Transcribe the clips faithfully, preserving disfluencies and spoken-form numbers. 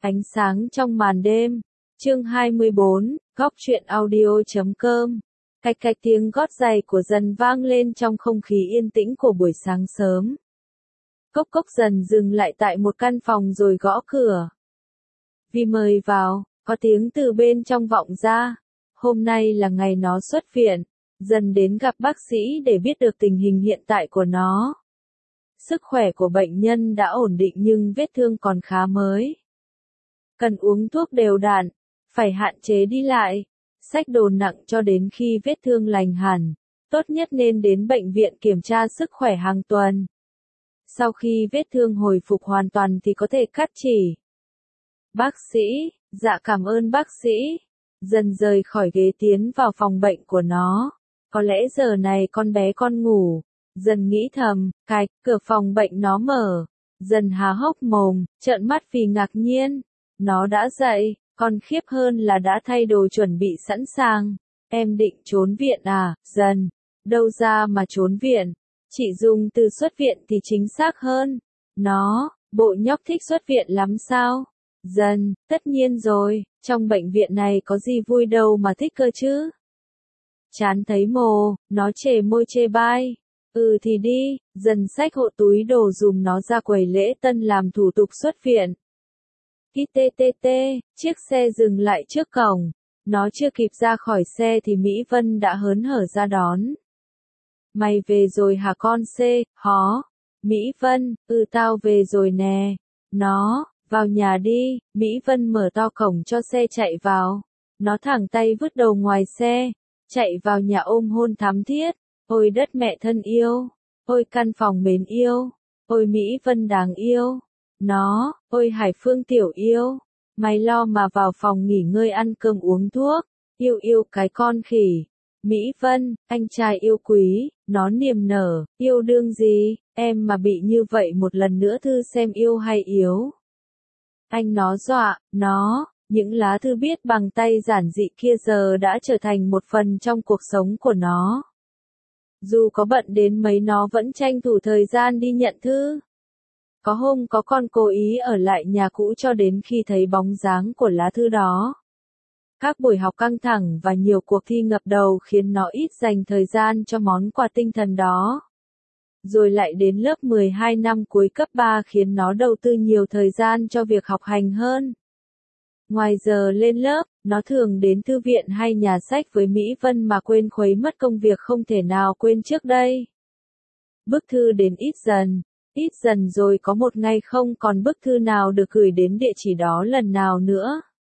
Ánh sáng trong màn đêm. Chương hai mươi bốn, góc truyện audio chấm com. Cạch cạch tiếng gót giày của Dần vang lên trong không khí yên tĩnh của buổi sáng sớm. Cốc cốc Dần dừng lại tại một căn phòng rồi gõ cửa. Vi mời vào, có tiếng từ bên trong vọng ra. Hôm nay là ngày nó xuất viện. Dần đến gặp bác sĩ để biết được tình hình hiện tại của nó. Sức khỏe của bệnh nhân đã ổn định nhưng vết thương còn khá mới. Cần uống thuốc đều đặn, phải hạn chế đi lại, xách đồ nặng cho đến khi vết thương lành hẳn. Tốt nhất nên đến bệnh viện kiểm tra sức khỏe hàng tuần. Sau khi vết thương hồi phục hoàn toàn thì có thể cắt chỉ. Bác sĩ, dạ cảm ơn bác sĩ. Dần rời khỏi ghế tiến vào phòng bệnh của nó. Có lẽ giờ này con bé con ngủ. Dần nghĩ thầm, cạch, cửa phòng bệnh nó mở. Dần há hốc mồm, trợn mắt vì ngạc nhiên. Nó đã dậy, còn khiếp hơn là đã thay đồ chuẩn bị sẵn sàng. Em định trốn viện à, Dần? Đâu ra mà trốn viện? Chị dùng từ xuất viện thì chính xác hơn. Nó, bộ nhóc thích xuất viện lắm sao? Dần, tất nhiên rồi, trong bệnh viện này có gì vui đâu mà thích cơ chứ? Chán thấy mồ, nó chề môi chê bai. Ừ thì đi, Dần xách hộ túi đồ dùm nó ra quầy lễ tân làm thủ tục xuất viện. Khi tê tê tê, chiếc xe dừng lại trước cổng. Nó chưa kịp ra khỏi xe thì Mỹ Vân đã hớn hở ra đón. Mày về rồi hả con xê, hó? Mỹ Vân, ừ tao về rồi nè. Nó, vào nhà đi. Mỹ Vân mở to cổng cho xe chạy vào. Nó thẳng tay vứt đầu ngoài xe, chạy vào nhà ôm hôn thắm thiết. Ôi đất mẹ thân yêu, ôi căn phòng mến yêu, ôi Mỹ Vân đáng yêu. Nó, ôi Hải Phương tiểu yêu, mày lo mà vào phòng nghỉ ngơi ăn cơm uống thuốc, yêu yêu cái con khỉ. Mỹ Vân, anh trai yêu quý, nó niềm nở, yêu đương gì, em mà bị như vậy một lần nữa thư xem yêu hay yếu. Anh nó dọa, nó, những lá thư viết bằng tay giản dị kia giờ đã trở thành một phần trong cuộc sống của nó. Dù có bận đến mấy nó vẫn tranh thủ thời gian đi nhận thư. Có hôm có con cố ý ở lại nhà cũ cho đến khi thấy bóng dáng của lá thư đó. Các buổi học căng thẳng và nhiều cuộc thi ngập đầu khiến nó ít dành thời gian cho món quà tinh thần đó. Rồi lại đến lớp mười hai năm cuối cấp ba khiến nó đầu tư nhiều thời gian cho việc học hành hơn. Ngoài giờ lên lớp, nó thường đến thư viện hay nhà sách với Mỹ Vân mà quên khuấy mất công việc không thể nào quên trước đây. Bức thư đến ít dần, ít dần rồi có một ngày không còn bức thư nào được gửi đến địa chỉ đó lần nào nữa.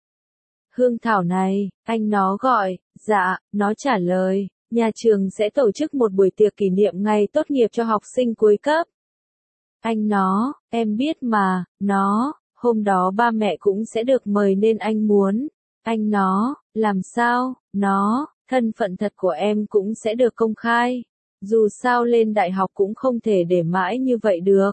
Hương Thảo này, anh nó gọi, dạ, nó trả lời, nhà trường sẽ tổ chức một buổi tiệc kỷ niệm ngày tốt nghiệp cho học sinh cuối cấp. Anh nó, em biết mà, nó. Hôm đó ba mẹ cũng sẽ được mời nên anh muốn. Anh nó, làm sao, nó, thân phận thật của em cũng sẽ được công khai. Dù sao lên đại học cũng không thể để mãi như vậy được.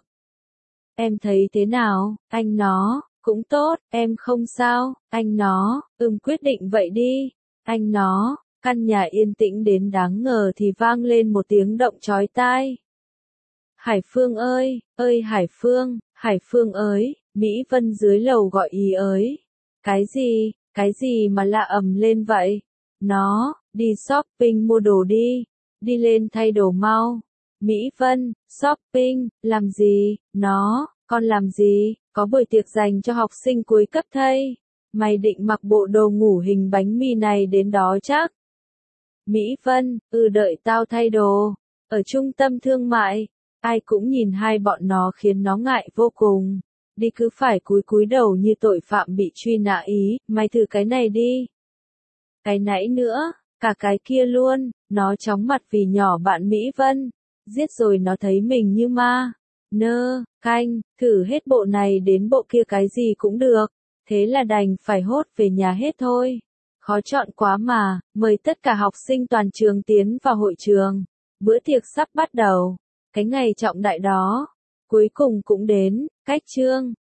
Em thấy thế nào, anh nó, cũng tốt, em không sao, anh nó, ừm quyết định vậy đi. Anh nó, căn nhà yên tĩnh đến đáng ngờ thì vang lên một tiếng động chói tai. Hải Phương ơi, ơi Hải Phương, Hải Phương ơi. Mỹ Vân dưới lầu gọi ý ới. Cái gì, cái gì mà lạ ầm lên vậy? Nó, đi shopping mua đồ đi. Đi lên thay đồ mau. Mỹ Vân, shopping, làm gì? Nó, con làm gì? Có buổi tiệc dành cho học sinh cuối cấp thay. Mày định mặc bộ đồ ngủ hình bánh mì này đến đó chắc? Mỹ Vân, ừ đợi tao thay đồ. Ở trung tâm thương mại, ai cũng nhìn hai bọn nó khiến nó ngại vô cùng. Đi cứ phải cúi cúi đầu như tội phạm bị truy nã ý, mày thử cái này đi. Cái nãy nữa, cả cái kia luôn, nó chóng mặt vì nhỏ bạn Mỹ Vân. Giết rồi nó thấy mình như ma. Nơ, canh, thử hết bộ này đến bộ kia cái gì cũng được. Thế là đành phải hốt về nhà hết thôi. Khó chọn quá mà, mời tất cả học sinh toàn trường tiến vào hội trường. Bữa tiệc sắp bắt đầu. Cái ngày trọng đại đó. Cuối cùng cũng đến, cách chương.